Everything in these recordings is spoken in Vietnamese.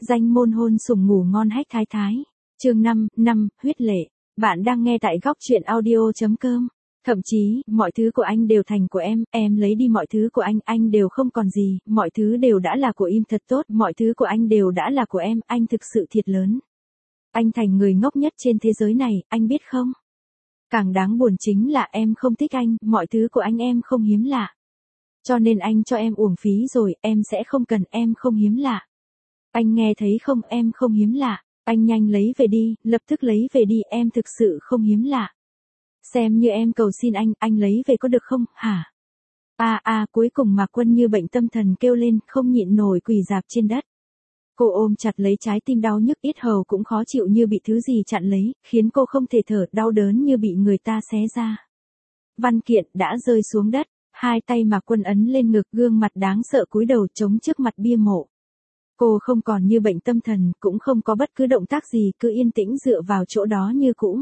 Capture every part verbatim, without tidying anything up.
danh môn hôn sủng ngủ ngon hách thái thái. Chương năm, năm, huyết lệ. Bạn đang nghe tại góc truyện audio chấm com. Thậm chí, mọi thứ của anh đều thành của em, em lấy đi mọi thứ của anh, anh đều không còn gì, mọi thứ đều đã là của im thật tốt, mọi thứ của anh đều đã là của em, anh thực sự thiệt lớn. Anh thành người ngốc nhất trên thế giới này, anh biết không? Càng đáng buồn chính là em không thích anh, mọi thứ của anh em không hiếm lạ. Cho nên anh cho em uổng phí rồi, em sẽ không cần, em không hiếm lạ. Anh nghe thấy không, em không hiếm lạ, anh nhanh lấy về đi, lập tức lấy về đi, em thực sự không hiếm lạ. Xem như em cầu xin anh, anh lấy về có được không, hả? A a cuối cùng Mạc Quân như bệnh tâm thần kêu lên, không nhịn nổi quỳ rạp trên đất. Cô ôm chặt lấy trái tim đau nhức, yết hầu cũng khó chịu như bị thứ gì chặn lấy, khiến cô không thể thở, đau đớn như bị người ta xé ra. Văn kiện đã rơi xuống đất, hai tay Mạc Quân ấn lên ngực, gương mặt đáng sợ cúi đầu chống trước mặt bia mộ. Cô không còn như bệnh tâm thần, cũng không có bất cứ động tác gì, cứ yên tĩnh dựa vào chỗ đó như cũ.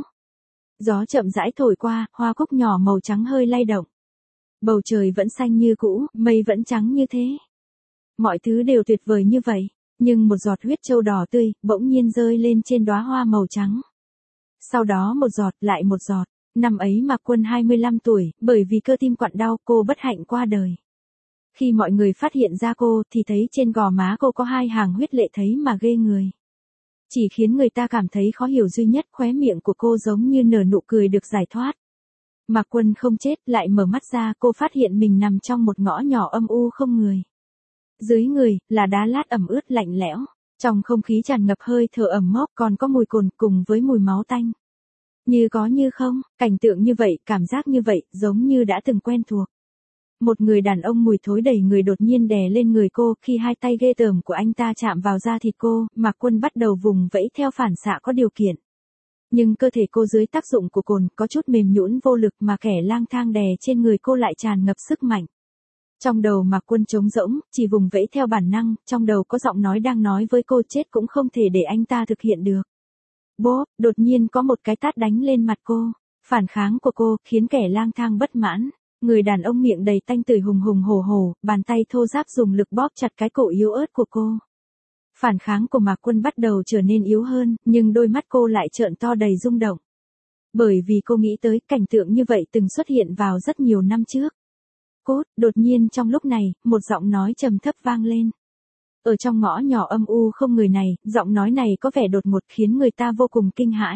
Gió chậm rãi thổi qua, hoa cúc nhỏ màu trắng hơi lay động. Bầu trời vẫn xanh như cũ, mây vẫn trắng như thế. Mọi thứ đều tuyệt vời như vậy, nhưng một giọt huyết châu đỏ tươi, bỗng nhiên rơi lên trên đóa hoa màu trắng. Sau đó một giọt, lại một giọt, năm ấy Mạc Quân hai mươi lăm tuổi, bởi vì cơ tim quặn đau, cô bất hạnh qua đời. Khi mọi người phát hiện ra cô, thì thấy trên gò má cô có hai hàng huyết lệ thấy mà ghê người. Chỉ khiến người ta cảm thấy khó hiểu duy nhất, khóe miệng của cô giống như nở nụ cười được giải thoát. Mạc Quân không chết, lại mở mắt ra, cô phát hiện mình nằm trong một ngõ nhỏ âm u không người. Dưới người, là đá lát ẩm ướt lạnh lẽo, trong không khí tràn ngập hơi thở ẩm mốc, còn có mùi cồn cùng với mùi máu tanh. Như có như không, cảnh tượng như vậy, cảm giác như vậy, giống như đã từng quen thuộc. Một người đàn ông mùi thối đầy người đột nhiên đè lên người cô, khi hai tay ghê tởm của anh ta chạm vào da thịt cô, Mạc Quân bắt đầu vùng vẫy theo phản xạ có điều kiện. Nhưng cơ thể cô dưới tác dụng của cồn có chút mềm nhũn vô lực, mà kẻ lang thang đè trên người cô lại tràn ngập sức mạnh. Trong đầu Mạc Quân trống rỗng, chỉ vùng vẫy theo bản năng, trong đầu có giọng nói đang nói với cô chết cũng không thể để anh ta thực hiện được. Bốp, đột nhiên có một cái tát đánh lên mặt cô. Phản kháng của cô khiến kẻ lang thang bất mãn. Người đàn ông miệng đầy tanh tưởi hùng hùng hổ hổ, bàn tay thô ráp dùng lực bóp chặt cái cổ yếu ớt của cô. Phản kháng của Mạc Quân bắt đầu trở nên yếu hơn, nhưng đôi mắt cô lại trợn to đầy rung động. Bởi vì cô nghĩ tới cảnh tượng như vậy từng xuất hiện vào rất nhiều năm trước. Cốt, đột nhiên trong lúc này, một giọng nói trầm thấp vang lên. Ở trong ngõ nhỏ âm u không người này, giọng nói này có vẻ đột ngột khiến người ta vô cùng kinh hãi.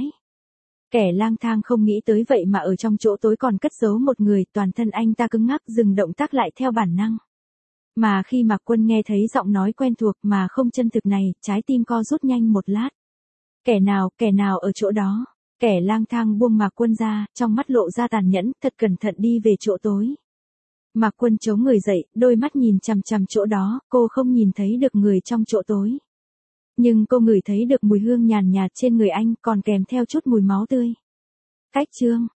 Kẻ lang thang không nghĩ tới vậy mà ở trong chỗ tối còn cất giấu một người, toàn thân anh ta cứng ngắc, dừng động tác lại theo bản năng. Mà khi Mạc Quân nghe thấy giọng nói quen thuộc mà không chân thực này, trái tim co rút nhanh một lát. Kẻ nào, kẻ nào ở chỗ đó? Kẻ lang thang buông Mạc Quân ra, trong mắt lộ ra tàn nhẫn, thật cẩn thận đi về chỗ tối. Mạc Quân chống người dậy, đôi mắt nhìn chằm chằm chỗ đó, cô không nhìn thấy được người trong chỗ tối. Nhưng cô ngửi thấy được mùi hương nhàn nhạt trên người anh, còn kèm theo chút mùi máu tươi. Cách chương,